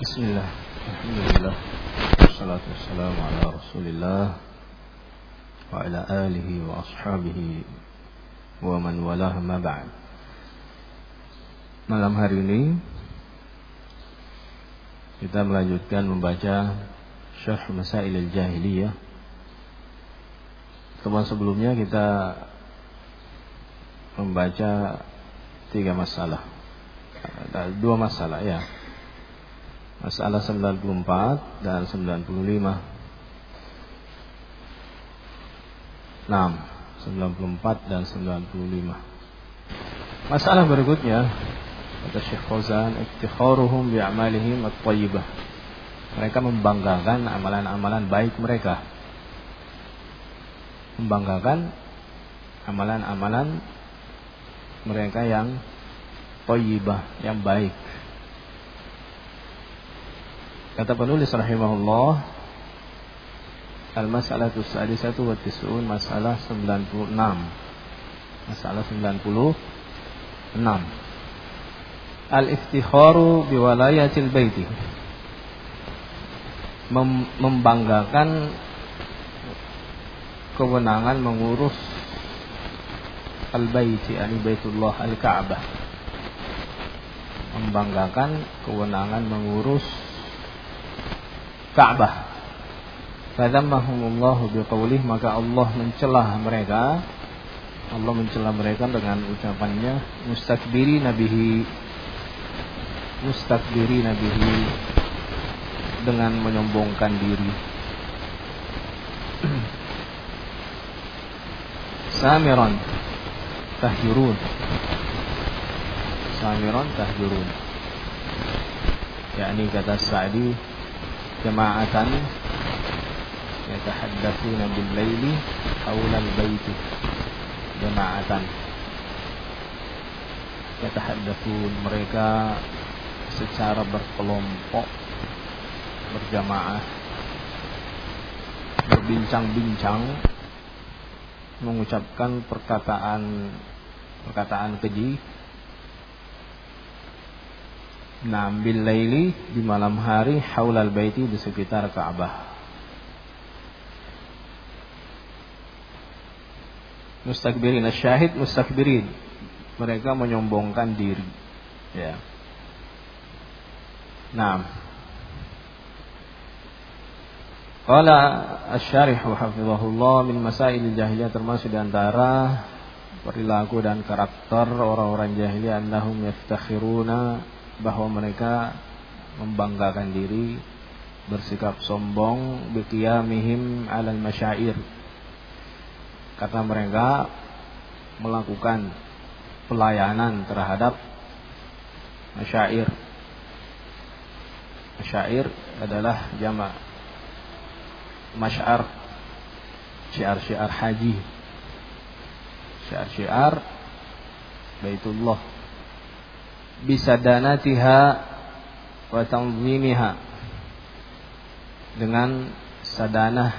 Bismillah, alhamdulillah, wassalatu wassalamu ala rasulillah wa ala alihi wa ashabihi wa man walah ma ba'd. Malam hari ini kita melanjutkan membaca Syarh Masail al-Jahiliyah. Teman sebelumnya kita membaca 3 masalah, 2 masalah ya. Masalah 94 dan 95. 94 dan 95. Masalah berikutnya kata Syekh Fauzan, iftikharuhum bi'amalihim at-thayyibah. Mereka membanggakan amalan-amalan baik mereka. Membanggakan amalan-amalan mereka yang thayyibah, yang baik. Kata penulis rahimahullah, al-mas'alatu as-sadisatu wa tis'un, masalah 96. Masalah 96. Al-iftikharu biwalayatil baiti. Membanggakan kewenangan mengurus al-baiti, yani Baitullah al-Ka'bah. Membanggakan kewenangan mengurus Ka'bah. Fadzammahumullahu biqaulih, maka Allah mencela mereka. Allah mencela mereka dengan ucapannya mustakbirina bihi. Mustakbirina bihi, dengan menyombongkan diri. Samiran tahjurun. Samiran tahjurun, yakni kata Sa'di, jama'atan yatahaddatsuna bil laili haula al bait. Jama'atan yatahaddatsun, mereka secara berkelompok, berjamaah, berbincang-bincang, mengucapkan perkataan keji. Bil laili, di malam hari, haulal baiti, di sekitar Ka'bah. Mustakbirin, asyahid mustakbirin, mereka menyombongkan diri. Ya. Qala asy-syarih hafizahullah, min masail jahiliyah, termasuk di antara perilaku dan karakter orang-orang jahiliyah, annahum yaftakhiruna, bahwa mereka membanggakan diri, bersikap sombong, biqiyamihim 'alal masyair, karena mereka melakukan pelayanan terhadap masyair. Masyair adalah jamak masyar, syiar-syiar haji, syiar-syiar Baitullah, bisadanatiha wa tanzimiha, dengan sadanah,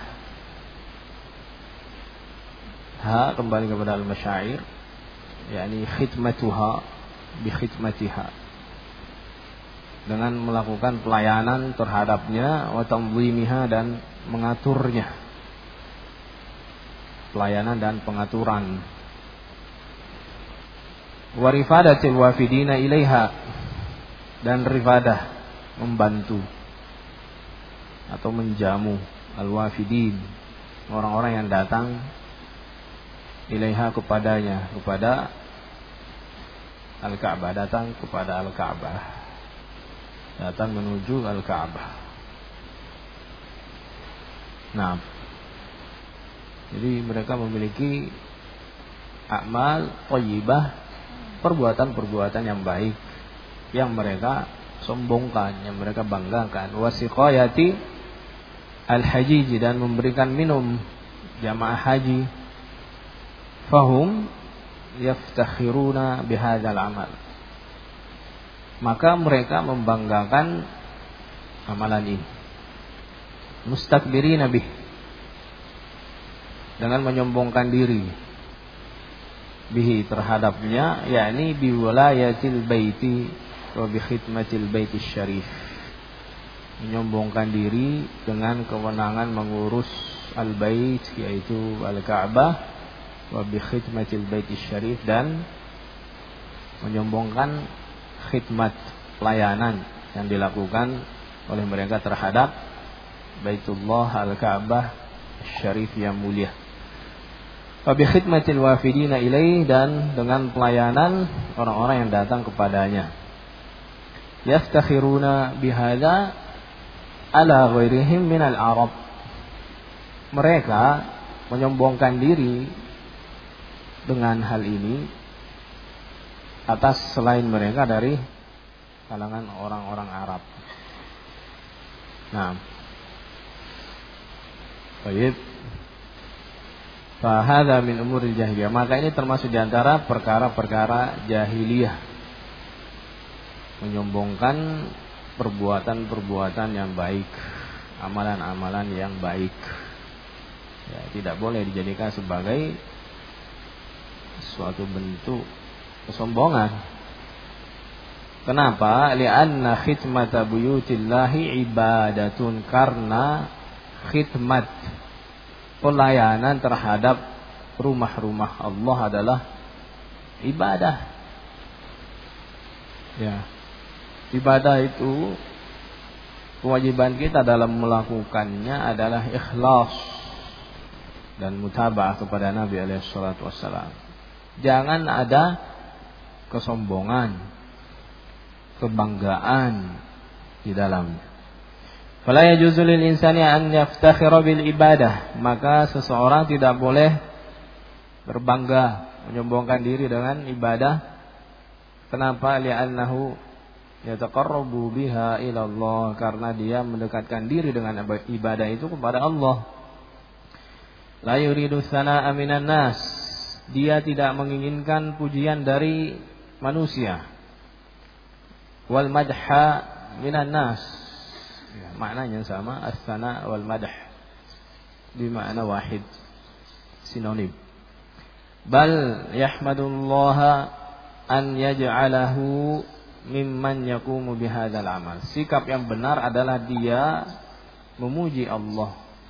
kembali kepada al-masyair, yakni khidmatuha bi khidmatiha, dengan melakukan pelayanan terhadapnya, wa tanzimiha, dan mengaturnya, pelayanan dan pengaturan. Wa rifadatil wafidina ilaiha, dan rifadah, membantu atau menjamu al-wafidin, orang-orang yang datang, ilaiha, kepadanya, kepada al-Ka'bah, datang kepada al-Ka'bah, datang menuju al-Ka'bah. Jadi mereka memiliki amal thayyibah, perbuatan-perbuatan yang baik, yang mereka sombongkan, yang mereka banggakan. Wasiqayati al-hajij, dan memberikan minum jamaah haji. Fahum yaftakhiruna bihadzal amal, maka mereka membanggakan amalan ini. Mustakbirina bih, dengan menyombongkan diri, bihi, terhadapnya, yakni biwalayatil baiti wa bi khidmatil baiti syarif, menyombongkan diri dengan kewenangan mengurus al-bait, yaitu al-Ka'bah, wa bi khidmatil baitis syarif, dan menyombongkan khidmat, pelayanan yang dilakukan oleh mereka terhadap Baitullah al-Ka'bah syarif yang mulia. Wa bi khidmatil wafidina ilaih, dan dengan pelayanan orang-orang yang datang kepadanya. Yastakhiruna bihadza ala ghairihim minal Arab. Mereka menyombongkan diri dengan hal ini atas selain mereka dari kalangan orang-orang Arab. Nah, baik. Fa hadza min umuril jahiliyah. Maka ini termasuk di antara perkara-perkara jahiliyah. Menyombongkan perbuatan-perbuatan yang baik, amalan-amalan yang baik. Ya, tidak boleh dijadikan sebagai suatu bentuk kesombongan. Kenapa? Li'anna khidmata buyutillahi ibadatun, karena khidmat, pelayanan terhadap rumah-rumah Allah adalah ibadah. Ya. Ibadah itu, kewajiban kita dalam melakukannya adalah ikhlas dan mutaba'ah kepada Nabi alaihi salatu wassalam. Jangan ada kesombongan, kebanggaan di dalamnya. Fala yajuzu lil insani an yaftakhira bil ibadah. Maka seseorang tidak boleh berbangga, menyombongkan diri dengan ibadah. Kenapa? Li'annahu yataqarrabu biha ila Allah, karena dia mendekatkan diri dengan ibadah itu kepada Allah. La yuridu sana'a minan nas. Dia tidak menginginkan pujian dari manusia. Wal madha minan nas. Ya, maknanya sama, as-sana wal madh di makna wahid, sinonim. Bal yahmadullaha an yaj'alahu mimman yaqumu bihadzal amal. Sikap yang benar adalah dia memuji Allah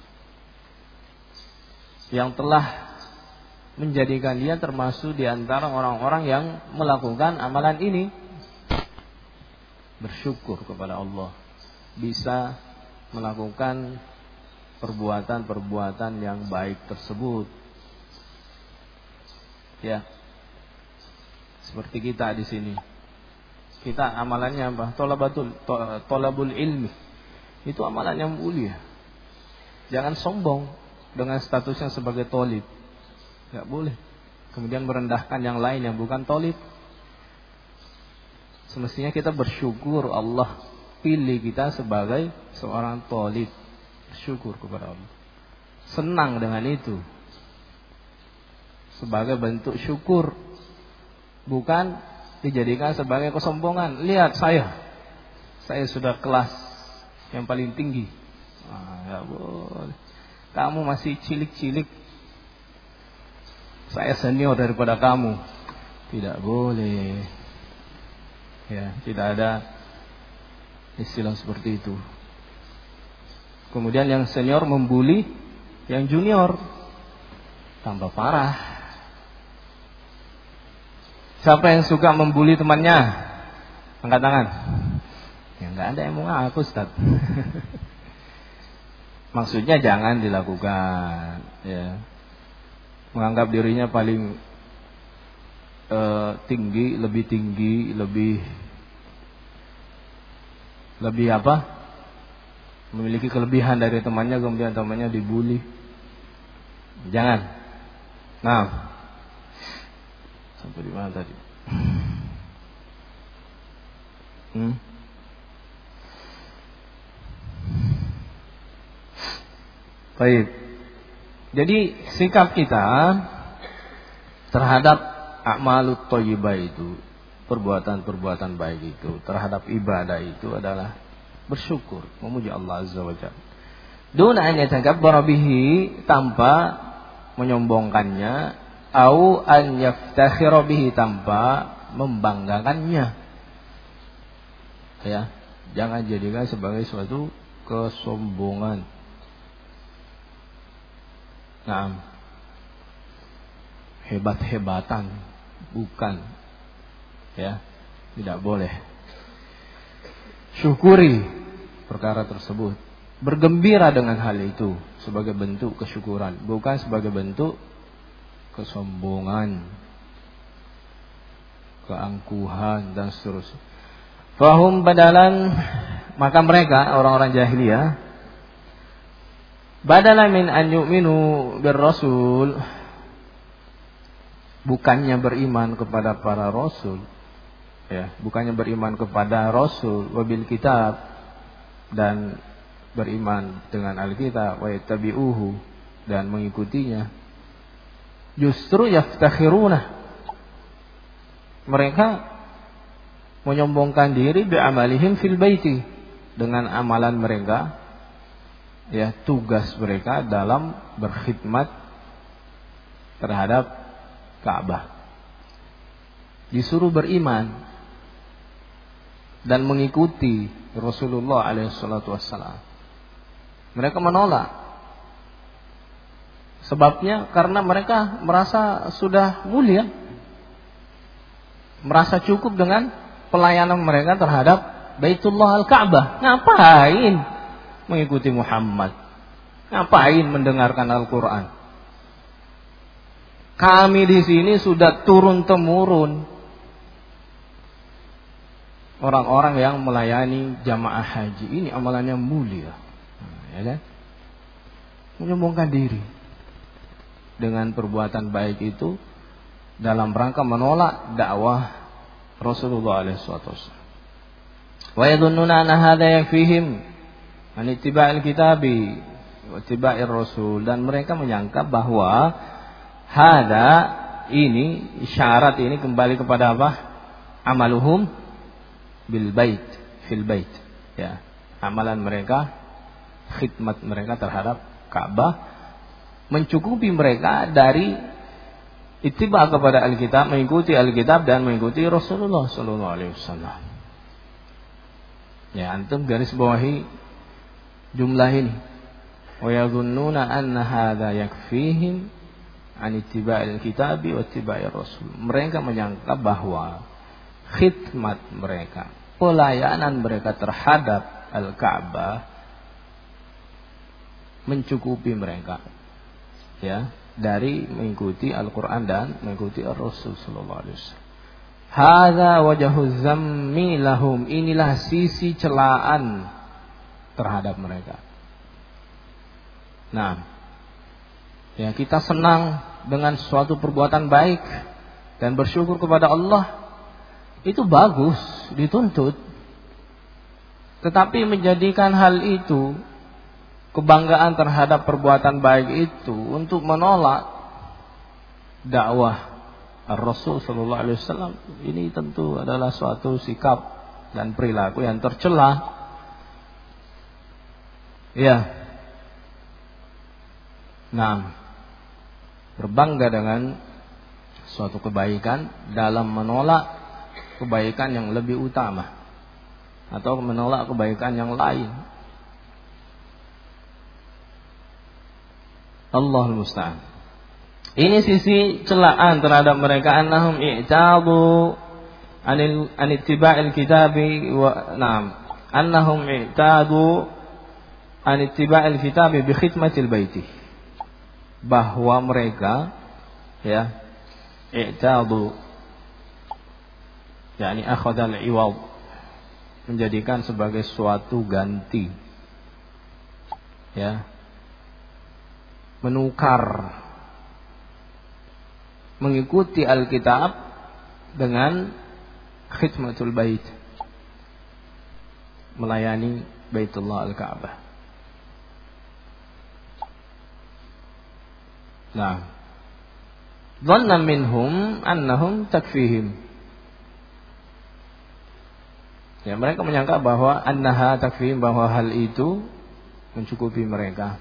yang telah menjadikan dia termasuk di antara orang-orang yang melakukan amalan ini. Bersyukur kepada Allah bisa melakukan perbuatan-perbuatan yang baik tersebut. Ya. Seperti kita di sini. Kita amalannya apa? Tolabul ilmi. Itu amalan yang mulia. Jangan sombong dengan statusnya sebagai tolib. Tidak boleh. Kemudian merendahkan yang lain yang bukan tolib. Semestinya kita bersyukur Allah pilih kita sebagai seorang tolib. Bersyukur kepada Allah. Senang dengan itu. Sebagai bentuk syukur. Bukan dijadikan sebagai kesombongan. Lihat saya sudah kelas yang paling tinggi. Nggak boleh. Kamu masih cilik-cilik. Saya senior daripada kamu. Tidak boleh. Ya, tidak ada istilah seperti itu. Kemudian yang senior membuli yang junior, tambah parah. Siapa yang suka membuli temannya? Angkat tangan. Ya enggak ada yang mau ngaku, Ustaz. Maksudnya jangan dilakukan, ya. Menganggap dirinya paling tinggi, lebih apa? Memiliki kelebihan dari temannya, kemudian temannya dibuli. Jangan. Nah, sampai di mana tadi? Baik. Jadi sikap kita terhadap a'malut thayyibah itu, perbuatan-perbuatan baik itu, terhadap ibadah itu adalah bersyukur, memuji Allah Azza wa Jalla. Dun an yatakabbara bihi, tanpa menyombongkannya, au an yaftakhira bihi, tanpa membanggakannya. Ya, Jangan jadikan sebagai suatu kesombongan. Nah, hebat-hebatan, bukan, ya, tidak boleh. Syukuri perkara tersebut, bergembira dengan hal itu sebagai bentuk kesyukuran, bukan sebagai bentuk kesombongan, keangkuhan dan seterusnya. Fahum badalan, maka mereka orang-orang jahiliyah, badalan min an yu'minu bir rasul, bukannya beriman kepada para rasul, ya, bukannya beriman kepada rasul, wabil kitab, dan beriman dengan Alkitab, wa yattabi'uhu, dan mengikutinya. Justru yaftakhiruna, mereka menyombongkan diri bi amalihim fil baiti, dengan amalan mereka, ya, tugas mereka dalam berkhidmat terhadap Ka'bah. Disuruh beriman dan mengikuti Rasulullah SAW. Mereka menolak. Sebabnya karena mereka merasa sudah mulia, merasa cukup dengan pelayanan mereka terhadap Baitullah Al-Ka'bah. Ngapain mengikuti Muhammad? Ngapain mendengarkan Al-Quran? Kami di sini sudah turun temurun orang-orang yang melayani jamaah haji. Ini amalannya mulia, ya kan? Menyombongkan diri dengan perbuatan baik itu dalam rangka menolak dakwah Rasulullah SAW. Wa yadhunnuna anna hadza yakfihim an ittiba'il kitabi wa ittiba'ir rasul, dan mereka menyangka bahwa hada ini, isyarat ini kembali kepada apa? Amaluhum bil bait, fil bait, ya. Amalan mereka, khidmat mereka terhadap Ka'bah mencukupi mereka dari ittiba kepada Alkitab, mengikuti Alkitab dan mengikuti Rasulullah sallallahu alaihi wasallam. Ya, antum garis bawahi jumlah ini. Wa yadhunnuna anna hadza yakfihim an ittiba'il kitabi wa ittiba'ir rasul. Mereka menyangka bahwa khidmat mereka, pelayanan mereka terhadap Al-Ka'bah mencukupi mereka, ya, dari mengikuti Al-Quran dan mengikuti Ar-Rasul sallallahu alaihi wasallam. Hadza wajhu zammi lahum, inilah sisi celaan terhadap mereka. Nah, ya, kita senang dengan suatu perbuatan baik dan bersyukur kepada Allah, itu bagus, dituntut. Tetapi menjadikan hal itu, kebanggaan terhadap perbuatan baik itu, untuk menolak dakwah Rasul sallallahu alaihi wasallam, ini tentu adalah suatu sikap dan perilaku yang tercela. Ya. Nah, berbangga dengan suatu kebaikan dalam menolak kebaikan yang lebih utama atau menolak kebaikan yang lain. Allahul musta'an. Ini sisi celaan terhadap mereka, annahum i'tadu an ittiba'il kitabi wa na'am, annahum i'tadu an ittiba'il kitabi bi khidmatil baiti, bahwa mereka, ya, i'tadu yakni akhadal iwad, menjadikan sebagai suatu ganti, ya, menukar, mengikuti Alkitab dengan khidmatul bait, melayani Baitullah Al-Ka'bah. Nah, dhanna minhum annahum takfihim, ya, mereka menyangka bahwa annaha takfihim, bahwa hal itu mencukupi mereka.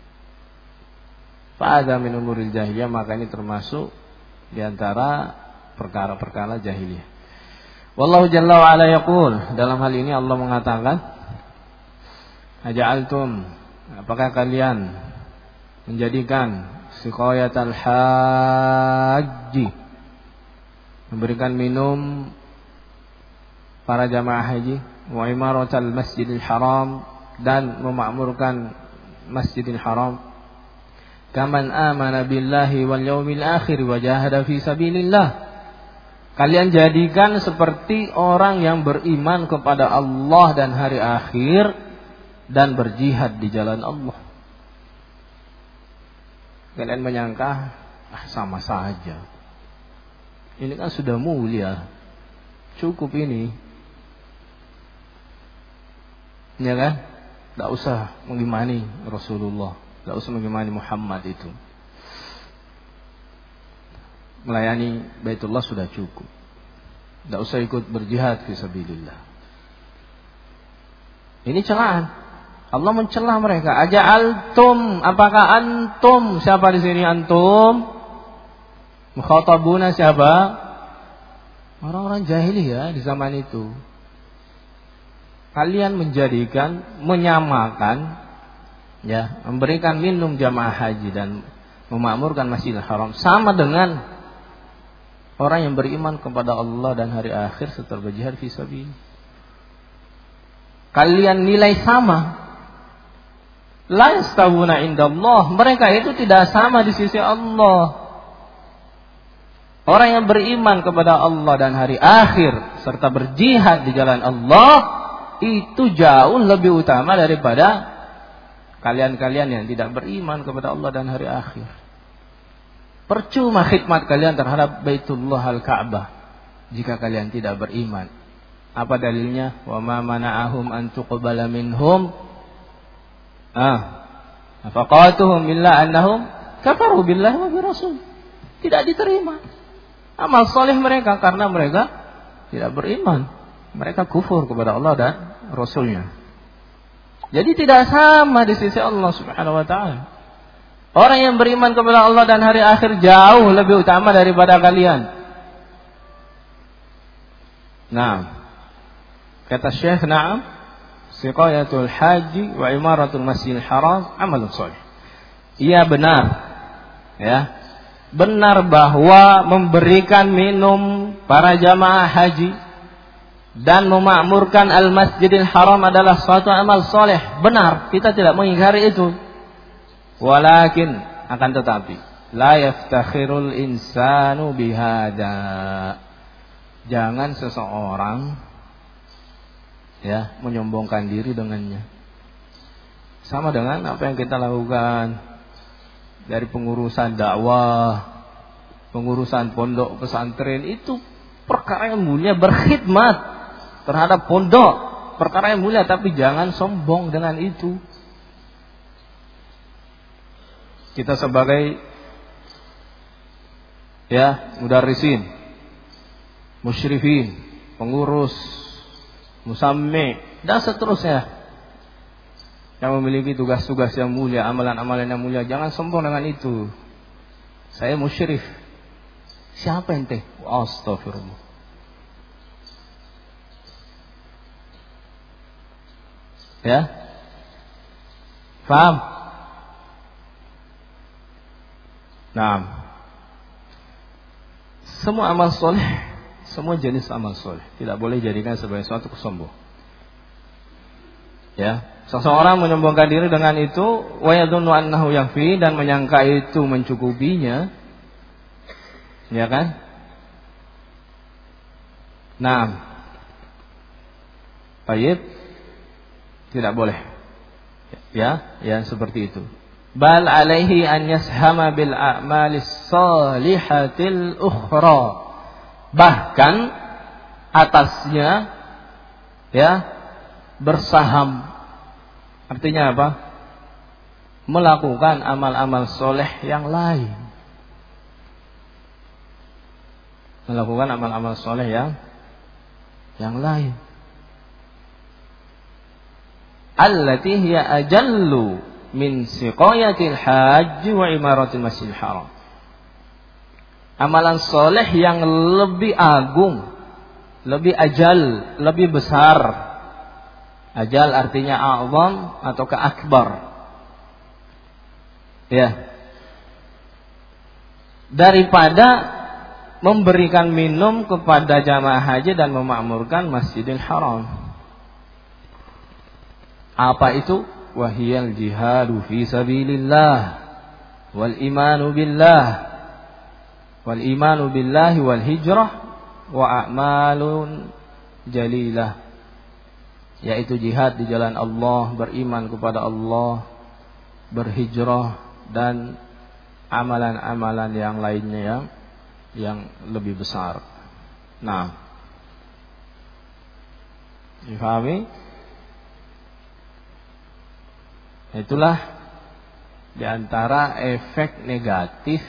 Fa'adha min umuril jahiliyah, maka ini termasuk di antara perkara-perkara jahiliyah. Wallahu jalla wa ala yaqul, dalam hal ini Allah mengatakan, aja'altum, apakah kalian menjadikan siqayatal haji, memberikan minum para jamaah haji, wa imaratal masjidil haram, dan memakmurkan masjidil haram, kaman amana billahi wal yaumil akhir wa jahada fi sabilillah, kalian jadikan seperti orang yang beriman kepada Allah dan hari akhir dan berjihad di jalan Allah. Kalian menyangka sama saja, ini kan sudah mulia, cukup ini, ya kan? Tidak usah mengimani Rasulullah, tidak usah mengimani Muhammad itu. Melayani Baitullah sudah cukup. Tidak usah ikut berjihad fisabilillah. Ini celaan. Allah mencela mereka. Aja'altum, apakah antum? Siapa di sini antum? Mukhatabuna siapa? Orang-orang jahiliyah di zaman itu. Kalian menjadikan, menyamakan, ya, memberikan minum jamaah haji dan memakmurkan Masjidil Haram sama dengan orang yang beriman kepada Allah dan hari akhir serta berjihad fisabilillah. Kalian nilai sama. La yastawuna indallah, mereka itu tidak sama di sisi Allah. Orang yang beriman kepada Allah dan hari akhir serta berjihad di jalan Allah itu jauh lebih utama daripada kalian-kalian yang tidak beriman kepada Allah dan hari akhir. Percuma khidmat kalian terhadap Baitullah Al-Ka'bah jika kalian tidak beriman. Apa dalilnya? Wa ma mana'ahum an tuqbala minhum afaqatuhum illa annahum kafaru billahi wa bi rasul. Tidak diterima amal soleh mereka karena mereka tidak beriman. Mereka kufur kepada Allah dan Rasulnya. Jadi tidak sama di sisi Allah Subhanahu wa ta'ala. Orang yang beriman kepada Allah dan hari akhir jauh lebih utama daripada kalian. Nah, kata Syekh, na'am, siqayatul haji wa imaratul masjidil haram amalun shalih. Iya benar. Ya. Benar bahwa memberikan minum para jamaah haji dan memakmurkan al-masjidil haram adalah suatu amal soleh. Benar, kita tidak mengingkari itu. Walakin, akan tetapi, la yaftakhirul insanu bihada. Jangan seseorang, ya, menyombongkan diri dengannya. Sama dengan apa yang kita lakukan dari pengurusan dakwah, pengurusan pondok pesantren, itu perkara yang mulia, berkhidmat terhadap pondok, perkara yang mulia, tapi jangan sombong dengan itu. Kita sebagai, ya, mudarrisin, musyrifin, pengurus, musammi, dan seterusnya, yang memiliki tugas-tugas yang mulia, amalan-amalan yang mulia, jangan sombong dengan itu. Saya musyrif. Siapa ente? Astagfirullah. Ya, paham? Nah, semua amal soleh, semua jenis amal soleh tidak boleh jadikan sebagai suatu kesombongan. Ya, seseorang menyombongkan diri dengan itu, wa yadhunnu annahu yakfi, dan menyangka itu mencukupinya, ya kan? Nah, baik, tidak boleh. Ya, seperti itu. Bal alaihi an yashama bil a'malis salihatil ukhra. Bahkan atasnya, ya, bersaham. Artinya apa? Melakukan amal-amal soleh yang lain. Melakukan amal-amal soleh yang lain. Allati hiya ajallu min siqayatil haji wa imaratil masjidil haram. Amalan soleh yang lebih agung, lebih ajal, lebih besar. Ajal artinya a'zam atau akbar. Ya. Daripada memberikan minum kepada jamaah haji dan memakmurkan Masjidil Haram. Apa itu? Wahiyal jihadu fi sabilillah wal imanu billahi wal hijrah wa a'malun jalilah, yaitu jihad di jalan Allah, beriman kepada Allah, berhijrah, dan amalan-amalan yang lainnya yang lebih besar. Nah, difahami? Itulah diantara efek negatif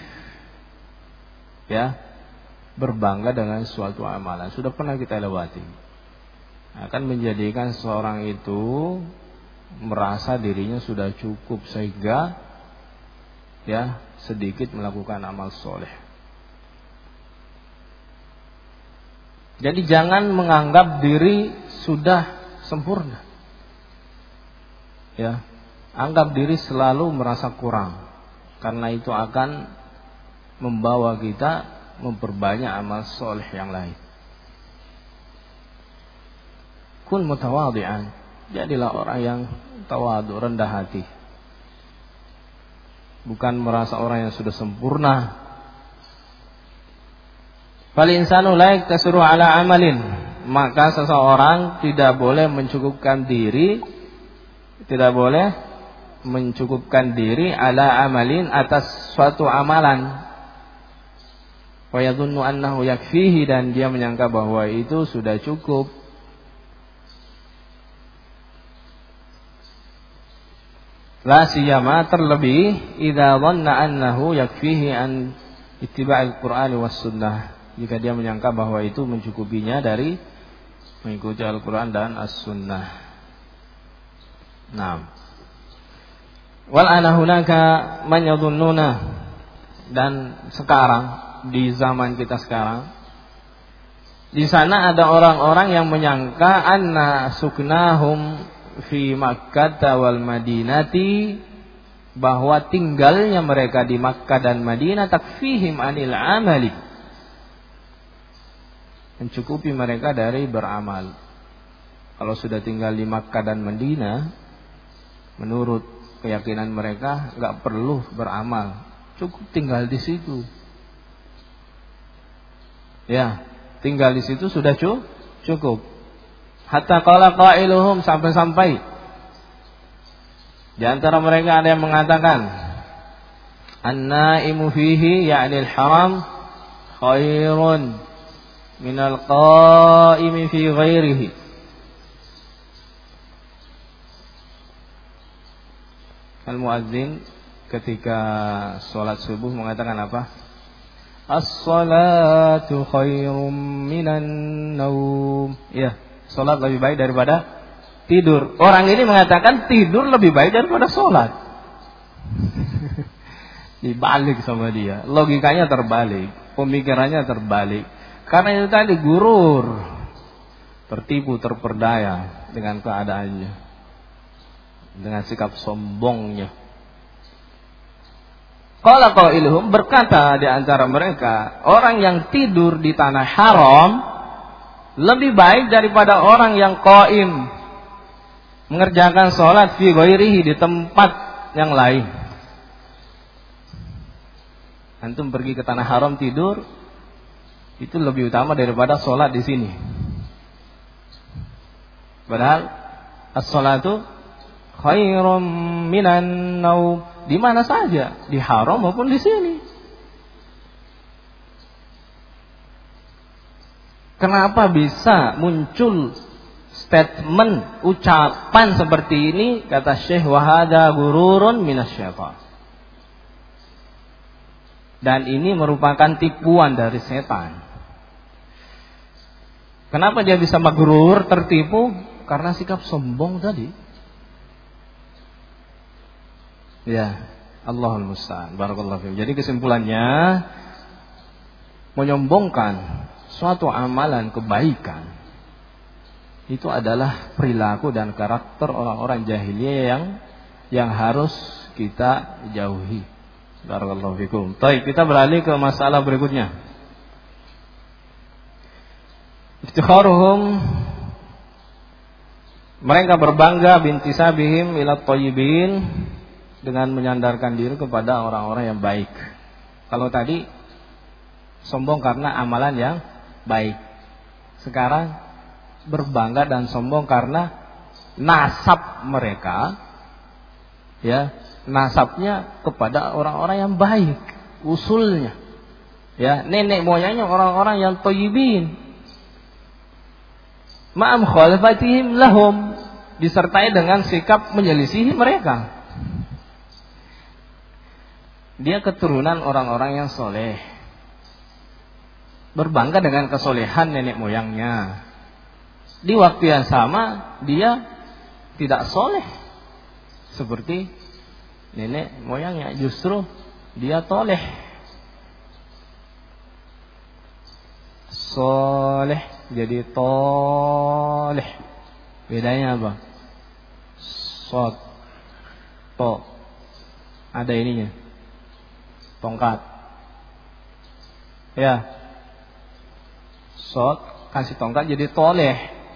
ya berbangga dengan suatu amalan. Sudah pernah kita lewati. Akan menjadikan seorang itu merasa dirinya sudah cukup sehingga ya sedikit melakukan amal soleh. Jadi jangan menganggap diri sudah sempurna. Ya, anggap diri selalu merasa kurang. Karena itu akan membawa kita memperbanyak amal soleh yang lain. Kun mutawadhi'an, jadilah orang yang tawadhu, rendah hati. Bukan merasa orang yang sudah sempurna. Fal insanu la yaktasiru ala amalin, maka seseorang tidak boleh mencukupkan diri ala amalin atas suatu amalan. Wa yadhunnu annahu yakfihi, dan dia menyangka bahwa itu sudah cukup. La siyama, terlebih idza dhanna annahu yakfihi an ittiba'il Qur'ani was sunnah, jika dia menyangka bahwa itu mencukupinya dari mengikuti Al-Qur'an dan As-Sunnah. Naam. Wal ana hunaka man yadhunnuna, dan sekarang di zaman kita sekarang di sana ada orang-orang yang menyangka anna suknahum fi Makkah wal Madinati, bahwa tinggalnya mereka di Makkah dan Madinah takfihim anil amali, mencukupi mereka dari beramal. Kalau sudah tinggal di Makkah dan Madinah, menurut keyakinan mereka enggak perlu beramal, cukup tinggal di situ. Ya, tinggal di situ sudah cukup. Hatta qala qailuhum, sampai-sampai di antara mereka ada yang mengatakan an-naimu fihi ya'ni al-haram khairun minal qaimi fi ghairihi. Al-muadzin ketika sholat subuh mengatakan apa? As-salatu khairum minan naum. Ya, sholat lebih baik daripada tidur. Orang ini mengatakan tidur lebih baik daripada sholat. Dibalik sama dia. Logikanya terbalik, pemikirannya terbalik. Karena itu tadi gurur, tertipu, terperdaya dengan keadaannya, dengan sikap sombongnya. Qala qailuhum, berkata di antara mereka, orang yang tidur di tanah haram lebih baik daripada orang yang qaim, mengerjakan sholat fi ghairihi, di tempat yang lain. Antum pergi ke tanah haram tidur, itu lebih utama daripada sholat di sini. Padahal as-sholatu khairum minan naum, di mana saja, di haram maupun di sini. Kenapa bisa muncul statement, ucapan seperti ini? Kata Syekh, wahada gururun minasyaitan. Dan ini merupakan tipuan dari setan. Kenapa dia bisa maghrur, tertipu? Karena sikap sombong tadi. Ya, Allahul musta'an. Barakallahu fiikum. Jadi kesimpulannya, menyombongkan suatu amalan kebaikan, itu adalah perilaku dan karakter orang-orang jahiliyah yang harus kita jauhi. Barakallahu fikum. Baik, kita beralih ke masalah berikutnya. Iftikharuhum, mereka berbangga bintisabihim ila thayyibin, dengan menyandarkan diri kepada orang-orang yang baik. Kalau tadi sombong karena amalan yang baik, sekarang berbangga dan sombong karena nasab mereka, ya, nasabnya kepada orang-orang yang baik, usulnya, ya, nenek moyangnya orang-orang yang thayyibin. Ma'am khalafatihim lahum, disertai dengan sikap menyelisihi mereka. Dia keturunan orang-orang yang soleh, berbangga dengan kesolehan nenek moyangnya. Di waktu yang sama dia tidak soleh seperti nenek moyangnya, justru dia toleh. Soleh jadi toleh, bedanya apa? Sot, to, ada ininya, tongkat, ya. Sot kasih tongkat jadi toleh.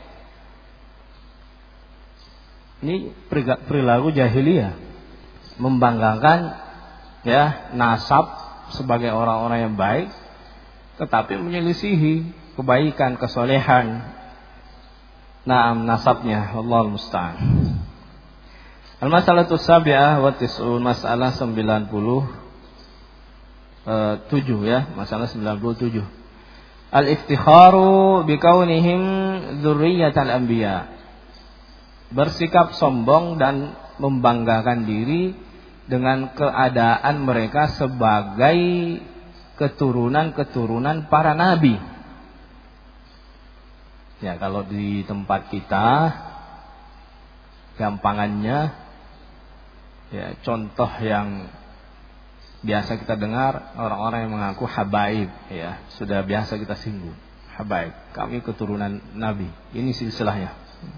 Ini perilaku jahiliyah, membanggakan, ya, nasab sebagai orang-orang yang baik, tetapi menyelisihi kebaikan, kesolehan, naam, nasabnya. Allahul musta'an. Al-masalatu sabi'ah wa tis'un, masalah 97, ya, masalah 97. Al-iftikharu bikaunihim dzurriyyatal anbiya, bersikap sombong dan membanggakan diri dengan keadaan mereka sebagai keturunan-keturunan para nabi. Ya, kalau di tempat kita gampangannya, ya, contoh yang biasa kita dengar, orang-orang yang mengaku habaib, ya, sudah biasa kita singgung. Habaib, kami keturunan nabi. Ini silsilahnya.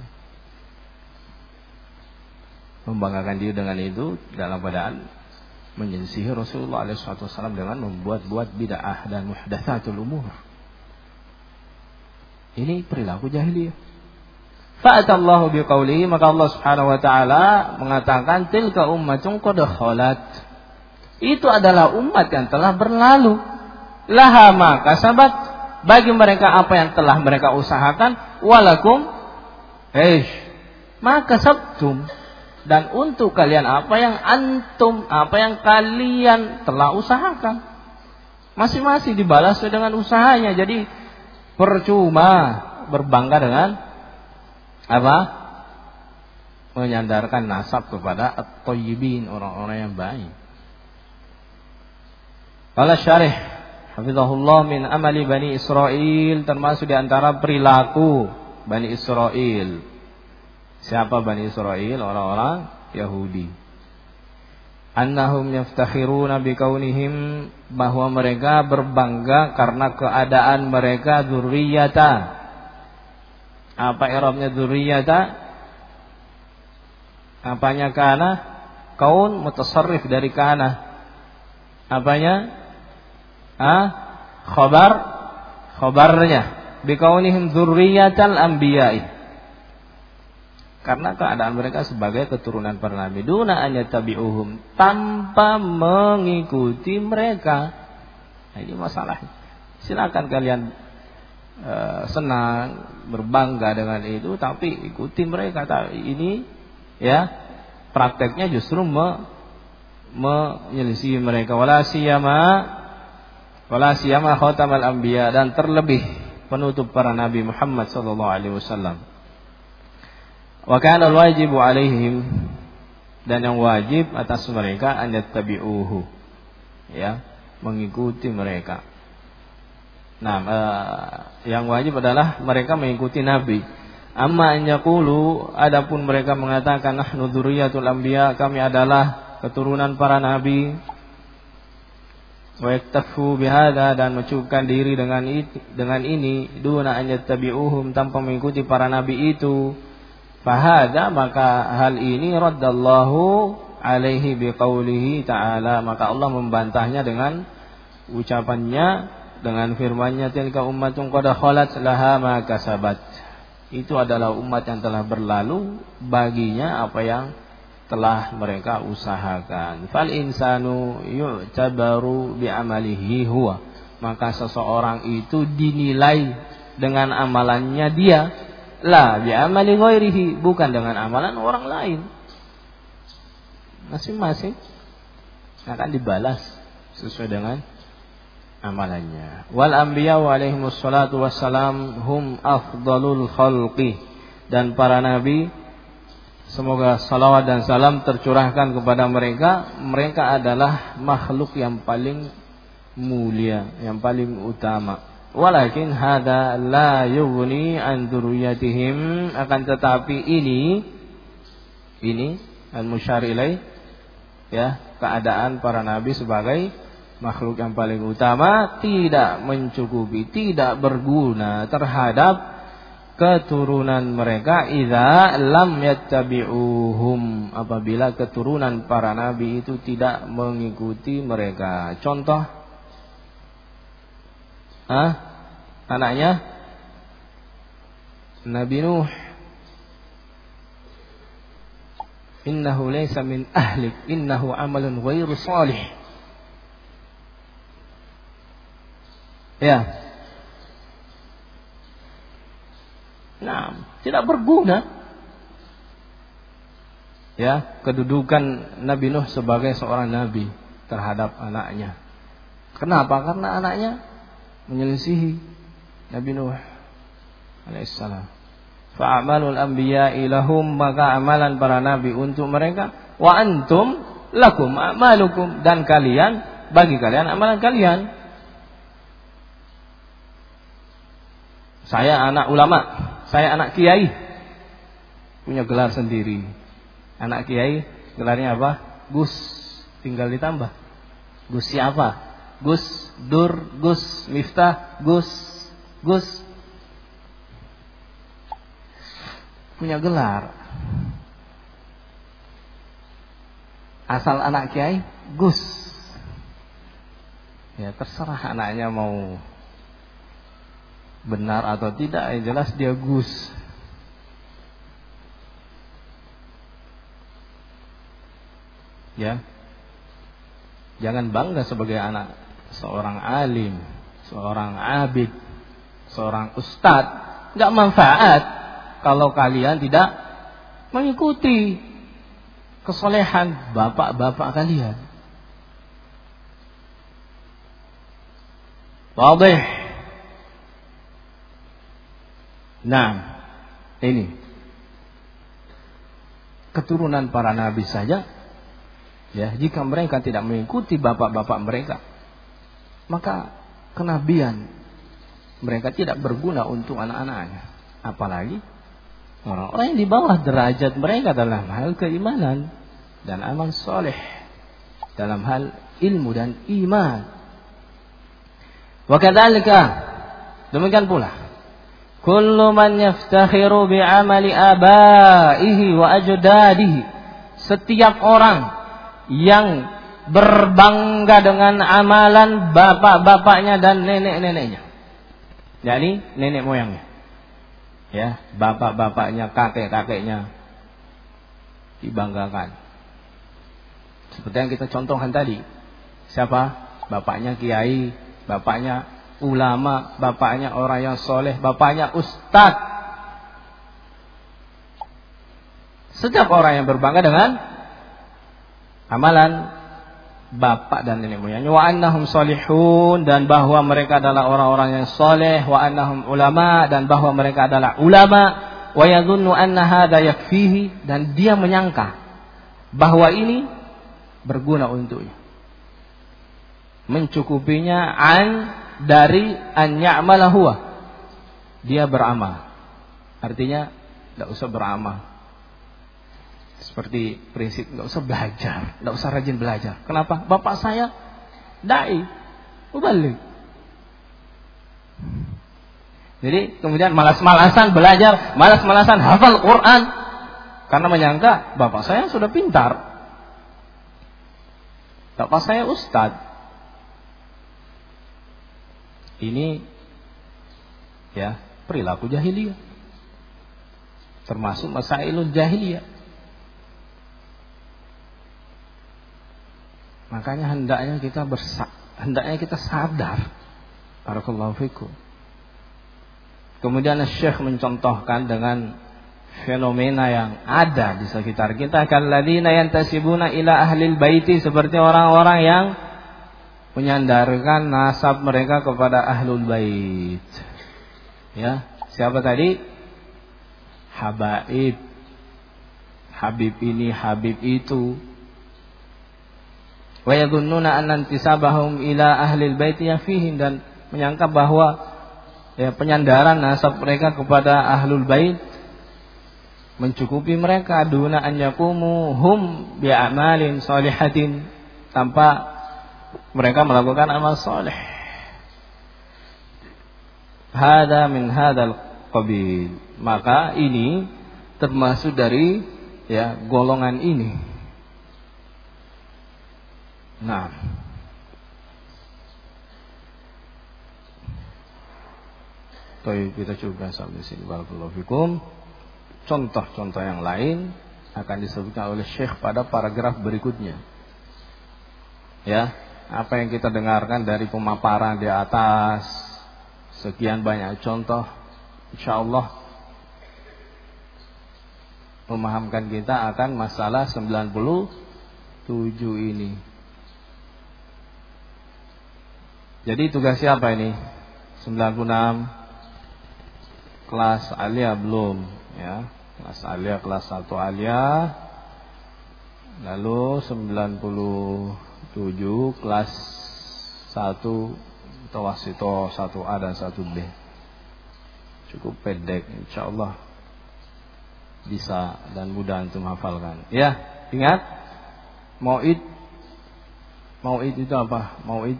Membanggakan diri dengan itu dalam keadaan menyelisihi Rasulullah SAW dengan membuat-buat bid'ah dan muhdatsatul umur. Ini perilaku jahiliyah. Fa'atallahu biqaulihi, maka Allah Subhanahu wa taala mengatakan tilka ummatun qad khalat. Itu adalah umat yang telah berlalu. Laha ma kasabat, bagi mereka apa yang telah mereka usahakan, walakum ma kasabtum, dan untuk kalian apa yang antum, apa yang kalian telah usahakan. Masing-masing dibalas dengan usahanya. Jadi percuma berbangga dengan apa? Menyandarkan nasab kepada at-thayyibin, orang-orang yang baik. Qala syarih hafizahullah, min amali Bani Israil, termasuk di antara perilaku Bani Israil. Siapa Bani Israil? Orang-orang Yahudi. Annahum yaftakhiruna bikaunihim, bahwa mereka berbangga karena keadaan mereka dzurriyyata. Apa i'rabnya dzurriyyata? Apanya kana? Kaun mutasarrif dari kana. Apanya? Khabarnya. Bikaunihim dzurriyyatal anbiya'i, karena keadaan mereka sebagai keturunan para nabi, duna an yattabi'uhum, tanpa mengikuti mereka. Nah, ini masalahnya. Silakan kalian senang, berbangga dengan itu, tapi ikuti mereka. Ini, ya, prakteknya justru menyelisih mereka. Wala siyama khatamal anbiya, dan terlebih penutup para nabi Muhammad sallallahu alaihi wasallam. Wa kana al-wajibu alaihim, dan yang wajib atas mereka an yattabi'uhu, ya, mengikuti mereka. Nah, yang wajib adalah mereka mengikuti nabi. Amma an yaqulu, adapun mereka mengatakan nahnu dzurriyyatul anbiya, kami adalah keturunan para nabi. wa yaktafu bihadza, dan mencukupkan diri dengan ini, duna an yattabi'uhum, tanpa mengikuti para nabi itu. Fahadza, maka hal ini raddallahu alaihi biqaulihi ta'ala, maka Allah membantahnya dengan ucapannya, dengan firman-Nya, tilka ummatun qad khalat laha ma kasabat. Itu adalah umat yang telah berlalu, baginya apa yang telah mereka usahakan. Fal insanu yu'tabaru bi'amalihi huwa, maka seseorang itu dinilai dengan amalannya dia, la bi'amali ghairihi, bukan dengan amalan orang lain. Masing-masing akan dibalas sesuai dengan amalannya. Wal anbiya wa alaihimus salatu wassalam hum afdalul khalqi, dan para nabi, semoga salawat dan salam tercurahkan kepada mereka, mereka adalah makhluk yang paling mulia, yang paling utama. Walakin hada la yughni an dzurriyyatihim, akan tetapi ini al-musyar ilaih, ya, keadaan para nabi sebagai makhluk yang paling utama tidak mencukupi, tidak berguna terhadap keturunan mereka, idza lam yattabi'uhum, apabila keturunan para nabi itu tidak mengikuti mereka. Contoh, anaknya Nabi Nuh, innahu laysa min ahlik, innahu amalun ghairu salih. Ya, nah, tidak berguna. Ya, kedudukan Nabi Nuh sebagai seorang nabi terhadap anaknya. Kenapa? Karena anaknya menyelisihi Nabi Nuh alaihissalam. Fa'amalul anbiya'i lahum, maka amalan para nabi untuk mereka, wa antum lakum a'malukum, dan kalian, bagi kalian amalan kalian. Saya anak ulama, saya anak kiai, punya gelar sendiri. Anak kiai gelarnya apa? Gus, tinggal ditambah. Gus siapa? Gus Dur, Gus Miftah, Gus. Punya gelar. Asal anak kiai, Gus. Ya, terserah anaknya mau benar atau tidak, yang jelas dia Gus. Ya, jangan bangga sebagai anak seorang alim, seorang abid, seorang ustadz. Gak manfaat kalau kalian tidak mengikuti kesolehan bapak-bapak kalian. Wadih. Nah, ini keturunan para nabi saja, ya, jika mereka tidak mengikuti bapak-bapak mereka, maka kenabian mereka tidak berguna untuk anak-anaknya. Apalagi orang-orang yang di bawah derajat mereka dalam hal keimanan dan amal soleh, dalam hal ilmu dan iman. Wa kadzalika, demikian pula, kullu man yaftakhiru bi'amali abaihi wa ajdadihi, setiap orang yang berbangga dengan amalan bapak-bapaknya dan nenek-neneknya, yakni nenek moyangnya, ya, bapak-bapaknya, kakek-kakeknya dibanggakan. Seperti yang kita contohkan tadi. Siapa? Bapaknya kiai, bapaknya ulama, bapaknya orang yang soleh, bapaknya ustadz. Setiap orang yang berbangga dengan amalan bapak dan nenek moyangnya, wa annahum salihun, dan bahwa mereka adalah orang-orang yang soleh, wa annahum ulama, dan bahwa mereka adalah ulama, wa yadhunnu anna hadza yakfihi, dan dia menyangka bahwa ini berguna untuknya, mencukupinya dari an ya'mala huwa, dia beramal. Artinya tidak usah beramal. Seperti prinsip tidak usah belajar, tidak usah rajin belajar. Kenapa? Bapak saya dai, Ubalik. Jadi kemudian malas-malasan belajar, malas-malasan hafal Quran karena menyangka bapak saya sudah pintar, bapak saya ustadz. Ini ya perilaku jahiliyah, termasuk masailul jahiliyah. Makanya hendaknya kita sadar. Barakallahu fikum. Kemudian Syekh mencontohkan dengan fenomena yang ada di sekitar kita, kalladzina yantasibuna ila ahlil baiti, seperti orang-orang yang menyandarkan nasab mereka kepada ahlul bait. Ya, siapa tadi? Habaib. Habib ini, Habib itu. Wa yadhunnuna anna intisabahum ila ahlil bait yafihim, dan menyangka bahwa ya, penyandaran nasab mereka kepada ahlul bait mencukupi mereka, duna an yaqumu hum bi a'malin shalihatin, tanpa mereka melakukan amal saleh. Hada min hadzal qabil. Maka ini termasuk dari ya golongan ini. Nah, kita coba sampai sini. Barakallahu fikum. Contoh-contoh yang lain akan disebutkan oleh Syekh pada paragraf berikutnya. Ya, apa yang kita dengarkan dari pemaparan di atas, sekian banyak contoh, insyaallah memahamkan kita akan masalah 97 ini. Jadi tugas siapa ini? 96 kelas alia belum, ya. Kelas alia, kelas 1 alia. Lalu 97 kelas 1 Tawasito 1A dan 1B. Cukup pendek, insyaallah bisa dan mudah antum hafalkan. Ya, ingat mauid. Mauid itu apa? Mauid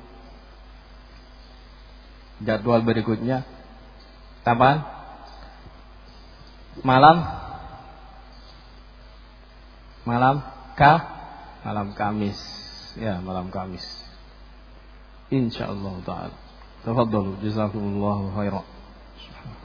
jadwal berikutnya kapan? Malam Kamis. Ya, malam Kamis. Insyaallah taala. Tafadhalu, jazakumullahu khairan.